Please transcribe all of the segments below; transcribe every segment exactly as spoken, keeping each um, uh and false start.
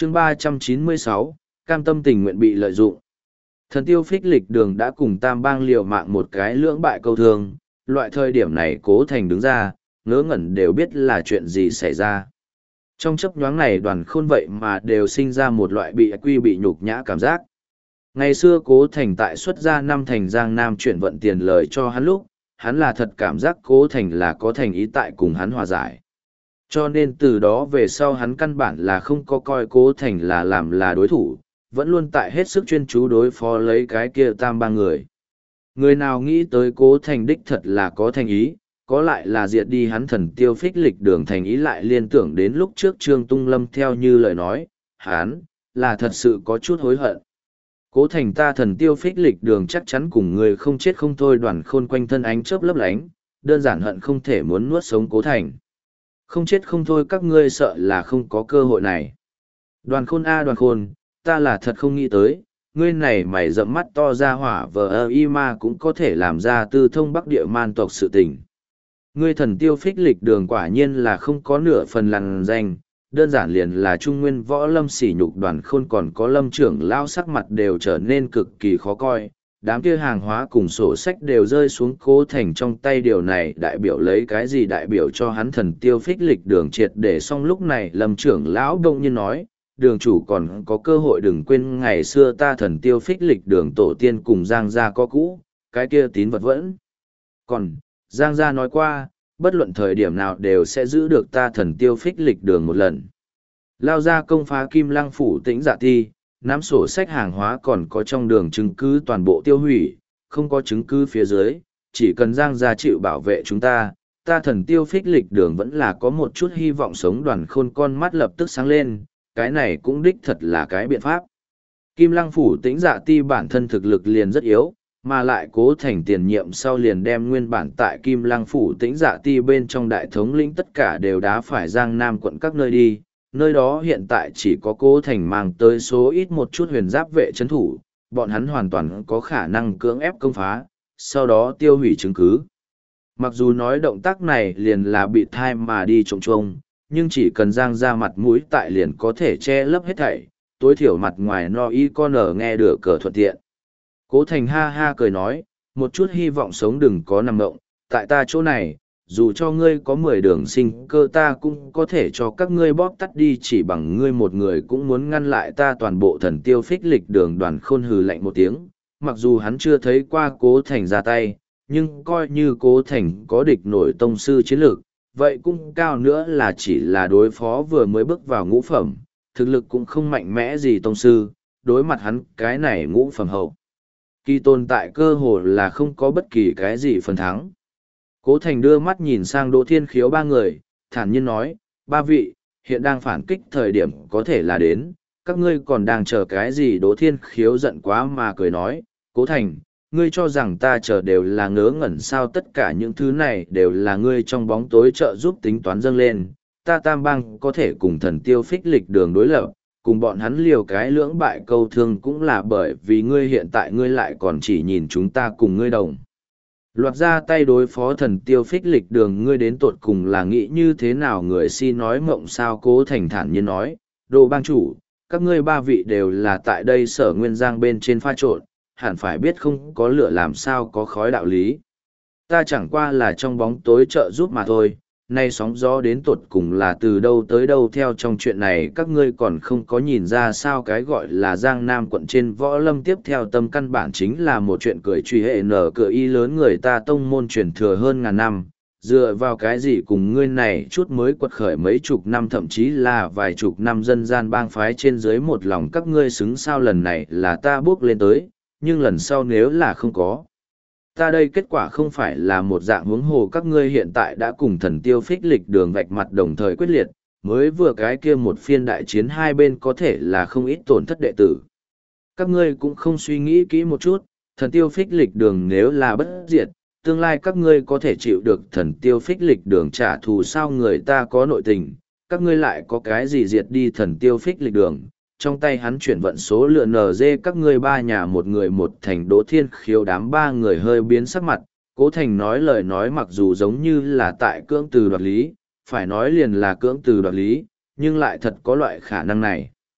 chương ba trăm chín mươi sáu, cam tâm tình nguyện bị lợi dụng. Thần tiêu phích lịch đường đã cùng tam bang liều mạng một cái lưỡng bại câu thương, loại thời điểm này Cố Thành đứng ra, ngớ ngẩn đều biết là chuyện gì xảy ra. Trong chấp nhoáng này đoàn khôn vậy mà đều sinh ra một loại bị quy bị nhục nhã cảm giác. Ngày xưa Cố Thành tại xuất gia năm thành Giang Nam chuyển vận tiền lời cho hắn lúc, hắn là thật cảm giác Cố Thành là có thành ý tại cùng hắn hòa giải. Cho nên từ đó về sau hắn căn bản là không có coi Cố Thành là làm là đối thủ, vẫn luôn tại hết sức chuyên chú đối phó lấy cái kia tam ba người. Người nào nghĩ tới Cố Thành đích thật là có thành ý, có lại là diệt đi hắn thần tiêu phích lịch đường thành ý lại liên tưởng đến lúc trước Trương Tung Lâm theo như lời nói, hắn, là thật sự có chút hối hận. Cố Thành ta thần tiêu phích lịch đường chắc chắn cùng người không chết không thôi đoàn khôn quanh thân ánh chớp lấp lánh, đơn giản hận không thể muốn nuốt sống Cố Thành. Không chết không thôi các ngươi sợ là không có cơ hội này. Đoàn khôn a đoàn khôn, ta là thật không nghĩ tới, ngươi này mày rậm mắt to ra hỏa vờ ơ y ma cũng có thể làm ra tư thông bắc địa man tộc sự tình. Ngươi thần tiêu phích lịch đường quả nhiên là không có nửa phần lằn danh, đơn giản liền là trung nguyên võ lâm sỉ nhục đoàn khôn còn có lâm trưởng lao sắc mặt đều trở nên cực kỳ khó coi. Đám kia hàng hóa cùng sổ sách đều rơi xuống Cố Thành trong tay, điều này đại biểu lấy cái gì, đại biểu cho hắn thần tiêu phích lịch đường triệt để. Xong lúc này lâm trưởng lão đông nhiên nói, đường chủ còn có cơ hội đừng quên ngày xưa ta thần tiêu phích lịch đường tổ tiên cùng Giang gia có cũ, cái kia tín vật vẫn. Còn, Giang gia nói qua, bất luận thời điểm nào đều sẽ giữ được ta thần tiêu phích lịch đường một lần. Lao ra công phá Kim Lăng phủ Tĩnh Dạ Ti, nắm sổ sách hàng hóa còn có trong đường chứng cứ toàn bộ tiêu hủy, không có chứng cứ phía dưới, chỉ cần Giang gia chịu bảo vệ chúng ta, ta thần tiêu phích lịch đường vẫn là có một chút hy vọng sống. Đoàn khôn con mắt lập tức sáng lên, cái này cũng đích thật là cái biện pháp. Kim Lăng phủ Tĩnh Dạ Ti bản thân thực lực liền rất yếu, mà lại Cố Thành tiền nhiệm sau liền đem nguyên bản tại Kim Lăng phủ Tĩnh Dạ Ti bên trong đại thống lĩnh tất cả đều đá phải Giang Nam quận các nơi đi, nơi đó hiện tại chỉ có Cố Thành mang tới số ít một chút huyền giáp vệ trấn thủ, bọn hắn hoàn toàn có khả năng cưỡng ép công phá, sau đó tiêu hủy chứng cứ. Mặc dù nói động tác này liền là bị thai mà đi trông trông, nhưng chỉ cần Giang ra mặt mũi tại liền có thể che lấp hết thảy, tối thiểu mặt ngoài no y con ở nghe được cờ thuận tiện. Cố Thành ha ha cười nói, một chút hy vọng sống đừng có nằm động, tại ta chỗ này, dù cho ngươi có mười đường sinh cơ ta cũng có thể cho các ngươi bóp tắt đi, chỉ bằng ngươi một người cũng muốn ngăn lại ta toàn bộ thần tiêu phích lịch đường. Đoàn khôn hừ lạnh một tiếng, mặc dù hắn chưa thấy qua Cố Thành ra tay, nhưng coi như Cố Thành có địch nổi tông sư chiến lược, vậy cũng cao nữa là chỉ là đối phó vừa mới bước vào ngũ phẩm, thực lực cũng không mạnh mẽ gì tông sư, đối mặt hắn cái này ngũ phẩm hậu. Kỳ tồn tại cơ hồ là không có bất kỳ cái gì phần thắng. Cố Thành đưa mắt nhìn sang Đỗ Thiên Khiếu ba người, thản nhiên nói, ba vị, hiện đang phản kích thời điểm có thể là đến, các ngươi còn đang chờ cái gì? Đỗ Thiên Khiếu giận quá mà cười nói, Cố Thành, ngươi cho rằng ta chờ đều là ngớ ngẩn sao? Tất cả những thứ này đều là ngươi trong bóng tối trợ giúp tính toán dâng lên, ta tam bang có thể cùng thần tiêu phích lịch đường đối lập, cùng bọn hắn liều cái lưỡng bại câu thương cũng là bởi vì ngươi hiện tại ngươi lại còn chỉ nhìn chúng ta cùng ngươi đồng. Loạt ra tay đối phó thần tiêu phích lịch đường, ngươi đến tột cùng là nghĩ như thế nào? Người si nói mộng sao? Cố Thành thản nhiên nói, Đồ bang chủ, các ngươi ba vị đều là tại đây Sở Nguyên Giang bên trên pha trộn, hẳn phải biết không có lửa làm sao có khói đạo lý. Ta chẳng qua là trong bóng tối trợ giúp mà thôi, nay sóng gió đến tột cùng là từ đâu tới đâu? Theo trong chuyện này các ngươi còn không có nhìn ra sao? Cái gọi là Giang Nam quận trên võ lâm tiếp theo tâm căn bản chính là một chuyện cười truy hệ nở cửa y lớn, người ta tông môn truyền thừa hơn ngàn năm, dựa vào cái gì cùng ngươi này chút mới quật khởi mấy chục năm thậm chí là vài chục năm dân gian bang phái trên dưới một lòng các ngươi xứng sao? Lần này là ta bước lên tới, nhưng lần sau nếu là không có ta đây kết quả không phải là một dạng huống hồ? Các ngươi hiện tại đã cùng thần tiêu phích lịch đường vạch mặt đồng thời quyết liệt, mới vừa cái kia một phiên đại chiến hai bên có thể là không ít tổn thất đệ tử. Các ngươi cũng không suy nghĩ kỹ một chút, thần tiêu phích lịch đường nếu là bất diệt, tương lai các ngươi có thể chịu được thần tiêu phích lịch đường trả thù sao? Người ta có nội tình, các ngươi lại có cái gì diệt đi thần tiêu phích lịch đường? Trong tay hắn chuyển vận số lượng en giê, các ngươi ba nhà một người một thành. Đỗ Thiên Khiếu đám ba người hơi biến sắc mặt. Cố Thành nói lời nói mặc dù giống như là tại cưỡng từ đoạt lý, phải nói liền là cưỡng từ đoạt lý, nhưng lại thật có loại khả năng này.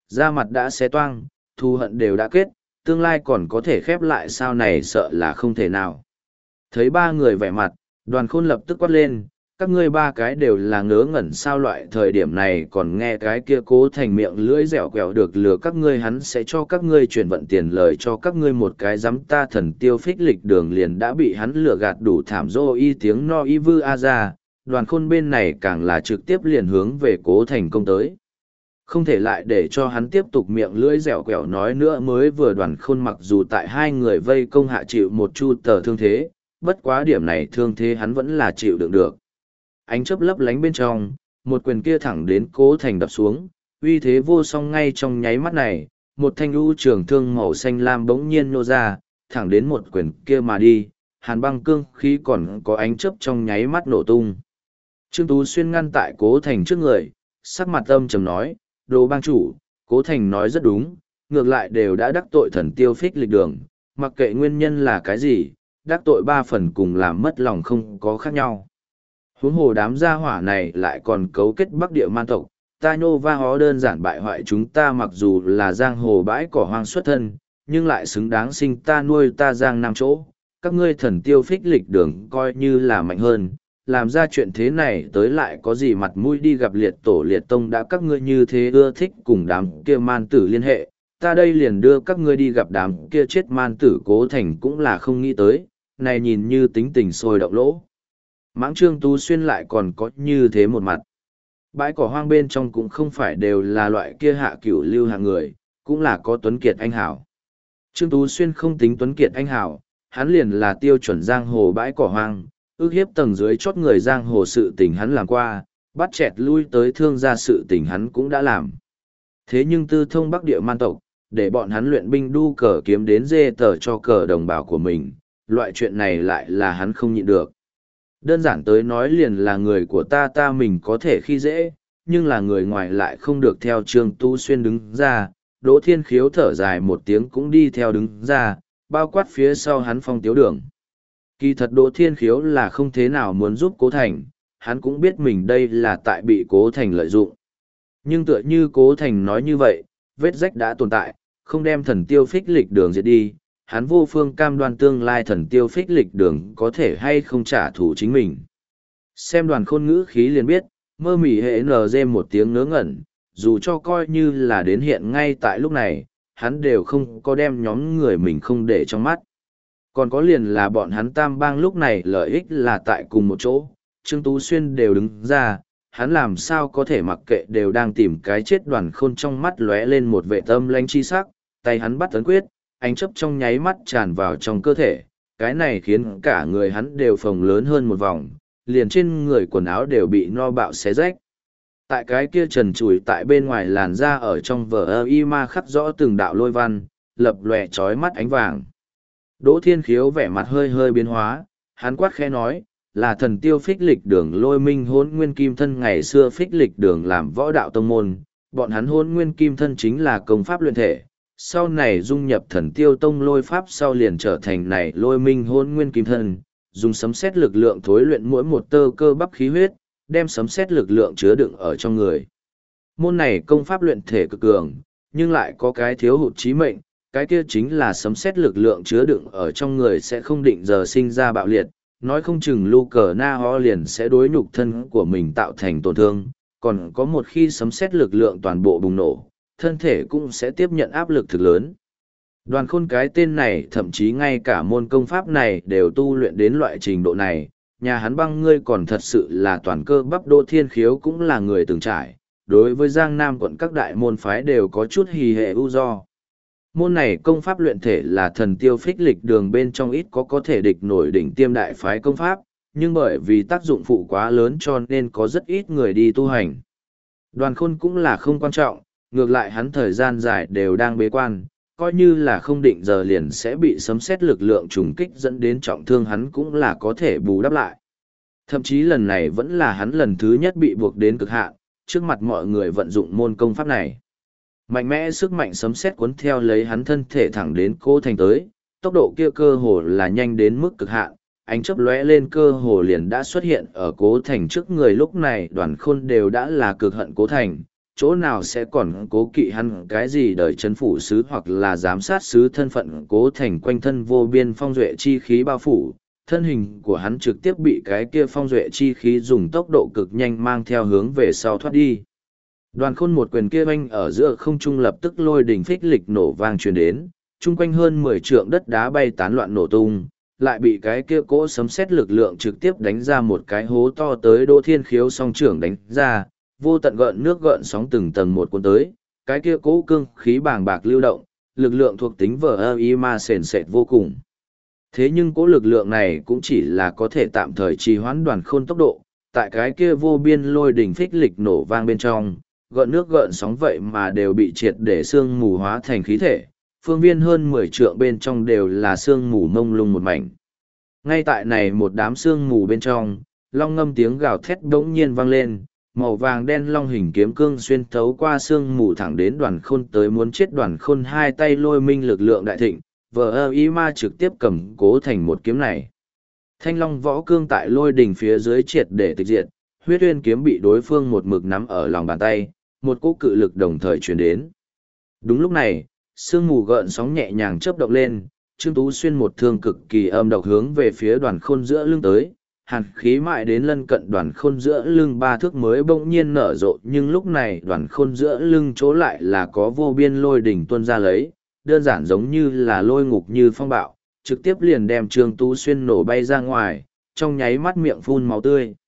Da mặt đã xé toang, thù hận đều đã kết, tương lai còn có thể khép lại sao này sợ là không thể nào. Thấy ba người vẻ mặt, Đoàn Khôn lập tức quát lên, các ngươi ba cái đều là ngớ ngẩn sao loại thời điểm này còn nghe cái kia Cố Thành miệng lưỡi dẻo quẹo được lừa các ngươi, hắn sẽ cho các ngươi chuyển vận tiền lời cho các ngươi một cái dám ta Thần Tiêu Phích Lịch Đường liền đã bị hắn lừa gạt đủ thảm dô y tiếng no y vư a ra. Đoàn Khôn bên này càng là trực tiếp liền hướng về Cố Thành công tới. Không thể lại để cho hắn tiếp tục miệng lưỡi dẻo quẹo nói nữa, mới vừa Đoàn Khôn mặc dù tại hai người vây công hạ chịu một chu tờ thương thế, bất quá điểm này thương thế hắn vẫn là chịu đựng được. Ánh chớp lấp lánh bên trong, một quyền kia thẳng đến Cố Thành đập xuống, uy thế vô song. Ngay trong nháy mắt này, một thanh u trường thương màu xanh lam bỗng nhiên nô ra, thẳng đến một quyền kia mà đi, hàn băng cương khí còn có ánh chớp trong nháy mắt nổ tung. Trương Tú Xuyên ngăn tại Cố Thành trước người, sắc mặt âm trầm nói, đồ bang chủ, Cố Thành nói rất đúng, ngược lại đều đã đắc tội Thần Tiêu Phích Lịch Đường, mặc kệ nguyên nhân là cái gì, đắc tội ba phần cùng làm mất lòng không có khác nhau. Huống hồ đám gia hỏa này lại còn cấu kết Bắc Địa man tộc, ta nhô va hó đơn giản bại hoại chúng ta, mặc dù là giang hồ bãi cỏ hoang xuất thân, nhưng lại xứng đáng sinh ta nuôi ta giang nam chỗ, các ngươi Thần Tiêu Phích Lịch Đường coi như là mạnh hơn, làm ra chuyện thế này tới lại có gì mặt mũi đi gặp liệt tổ liệt tông, đã các ngươi như thế ưa thích cùng đám kia man tử liên hệ, ta đây liền đưa các ngươi đi gặp đám kia chết man tử. Cố Thành cũng là không nghĩ tới, này nhìn như tính tình sôi động lỗ mãng Trương Tú Xuyên lại còn có như thế một mặt. Bãi cỏ hoang bên trong cũng không phải đều là loại kia hạ cửu lưu hạng người, cũng là có tuấn kiệt anh hảo. Trương Tú Xuyên không tính tuấn kiệt anh hảo, hắn liền là tiêu chuẩn giang hồ bãi cỏ hoang, ước hiếp tầng dưới chót người giang hồ sự tình hắn làm qua, bắt chẹt lui tới thương gia sự tình hắn cũng đã làm. Thế nhưng tư thông Bắc Địa man tộc, để bọn hắn luyện binh đu cờ kiếm đến dê tờ cho cờ đồng bào của mình, loại chuyện này lại là hắn không nhịn được. Đơn giản tới nói liền là người của ta ta mình có thể khi dễ, nhưng là người ngoài lại không được. Theo Trương Tú Xuyên đứng ra, Đỗ Thiên Khiếu thở dài một tiếng cũng đi theo đứng ra, bao quát phía sau hắn Phong Tiếu Đường. Kỳ thật Đỗ Thiên Khiếu là không thế nào muốn giúp Cố Thành, hắn cũng biết mình đây là tại bị Cố Thành lợi dụng. Nhưng tựa như Cố Thành nói như vậy, vết rách đã tồn tại, không đem Thần Tiêu Phích Lịch Đường diệt đi, hắn vô phương cam đoan tương lai Thần Tiêu Phích Lịch Đường có thể hay không trả thù chính mình. Xem Đoàn Khôn ngữ khí liền biết, mơ mỉ hệ nờ dê một tiếng ngớ ngẩn, dù cho coi như là đến hiện ngay tại lúc này, hắn đều không có đem nhóm người mình không để trong mắt. Còn có liền là bọn hắn tam bang lúc này lợi ích là tại cùng một chỗ, Trương Tú Xuyên đều đứng ra, hắn làm sao có thể mặc kệ đều đang tìm cái chết. Đoàn Khôn trong mắt lóe lên một vệ tâm lanh chi sắc, tay hắn bắt ấn quyết, ánh chấp trong nháy mắt tràn vào trong cơ thể, cái này khiến cả người hắn đều phồng lớn hơn một vòng, liền trên người quần áo đều bị no bạo xé rách. Tại cái kia trần trụi tại bên ngoài làn da ở trong vở ơ y ma khắc rõ từng đạo lôi văn, lập lòe trói mắt ánh vàng. Đỗ Thiên Khiếu vẻ mặt hơi hơi biến hóa, hắn quát khẽ nói, là Thần Tiêu Phích Lịch Đường Lôi Minh Hỗn Nguyên Kim Thân. Ngày xưa Phích Lịch Đường làm võ đạo tông môn, bọn hắn Hỗn Nguyên Kim Thân chính là công pháp luyện thể, sau này dung nhập Thần Tiêu Tông lôi pháp sau liền trở thành này Lôi Minh Hỗn Nguyên Kim Thân, dùng sấm sét lực lượng thối luyện mỗi một tơ cơ bắp khí huyết, đem sấm sét lực lượng chứa đựng ở trong người. Môn này công pháp luyện thể cực cường, nhưng lại có cái thiếu hụt chí mệnh, cái kia chính là sấm sét lực lượng chứa đựng ở trong người sẽ không định giờ sinh ra bạo liệt, nói không chừng lu cờ na ho liền sẽ đối nhục thân của mình tạo thành tổn thương, còn có một khi sấm sét lực lượng toàn bộ bùng nổ, thân thể cũng sẽ tiếp nhận áp lực thực lớn. Đoàn Khôn cái tên này thậm chí ngay cả môn công pháp này đều tu luyện đến loại trình độ này, nhà hắn băng ngươi còn thật sự là toàn cơ bắp. Đỗ Thiên Khiếu cũng là người từng trải, đối với Giang Nam quận các đại môn phái đều có chút hì hệ ưu do. Môn này công pháp luyện thể là Thần Tiêu Phích Lịch Đường bên trong ít có có thể địch nổi đỉnh tiêm đại phái công pháp, nhưng bởi vì tác dụng phụ quá lớn cho nên có rất ít người đi tu hành. Đoàn Khôn cũng là không quan trọng, ngược lại hắn thời gian dài đều đang bế quan, coi như là không định giờ liền sẽ bị sấm sét lực lượng trùng kích dẫn đến trọng thương, hắn cũng là có thể bù đắp lại. Thậm chí lần này vẫn là hắn lần thứ nhất bị buộc đến cực hạn, trước mặt mọi người vận dụng môn công pháp này. Mạnh mẽ sức mạnh sấm sét cuốn theo lấy hắn thân thể thẳng đến Cố Thành tới, tốc độ kia cơ hồ là nhanh đến mức cực hạn, ánh chớp lóe lên cơ hồ liền đã xuất hiện ở Cố Thành trước người. Lúc này Đoàn Khôn đều đã là cực hận Cố Thành, chỗ nào sẽ còn cố kỵ hắn cái gì đời chấn phủ sứ hoặc là giám sát sứ thân phận cố thành quanh thân vô biên phong duệ chi khí bao phủ, thân hình của hắn trực tiếp bị cái kia phong duệ chi khí dùng tốc độ cực nhanh mang theo hướng về sau thoát đi. Đoàn khôn một quyền kia oanh ở giữa không trung lập tức lôi đỉnh phích lịch nổ vang truyền đến, chung quanh hơn mười trượng đất đá bay tán loạn nổ tung, lại bị cái kia cỗ sấm sét lực lượng trực tiếp đánh ra một cái hố to tới Đỗ Thiên Khiếu song trưởng đánh ra, vô tận gợn nước gợn sóng từng tầng một cuốn tới, cái kia cỗ cương khí bàng bạc lưu động, lực lượng thuộc tính vờ ơ y ma sền sệt vô cùng. Thế nhưng cỗ lực lượng này cũng chỉ là có thể tạm thời trì hoãn đoàn khôn tốc độ, tại cái kia vô biên lôi đỉnh phích lịch nổ vang bên trong, gợn nước gợn sóng vậy mà đều bị triệt để sương mù hóa thành khí thể, phương viên hơn mười trượng bên trong đều là sương mù mông lung một mảnh. Ngay tại này một đám sương mù bên trong, long ngâm tiếng gào thét bỗng nhiên vang lên, màu vàng đen long hình kiếm cương xuyên thấu qua sương mù thẳng đến đoàn khôn tới muốn chết đoàn khôn hai tay lôi minh lực lượng đại thịnh, vờ ơ y ma trực tiếp cầm cố thành một kiếm này. Thanh long võ cương tại lôi đỉnh phía dưới triệt để tịch diệt, huyết uyên kiếm bị đối phương một mực nắm ở lòng bàn tay, một cỗ cự lực đồng thời truyền đến. Đúng lúc này, sương mù gợn sóng nhẹ nhàng chớp động lên, Trương Tú Xuyên một thương cực kỳ âm độc hướng về phía đoàn khôn giữa lưng tới, hàn khí mại đến lân cận đoàn khôn giữa lưng ba thước mới bỗng nhiên nở rộ, nhưng lúc này đoàn khôn giữa lưng chỗ lại là có vô biên lôi đỉnh tuôn ra lấy, đơn giản giống như là lôi ngục như phong bạo, trực tiếp liền đem Trương Tú Xuyên nổ bay ra ngoài, trong nháy mắt miệng phun máu tươi.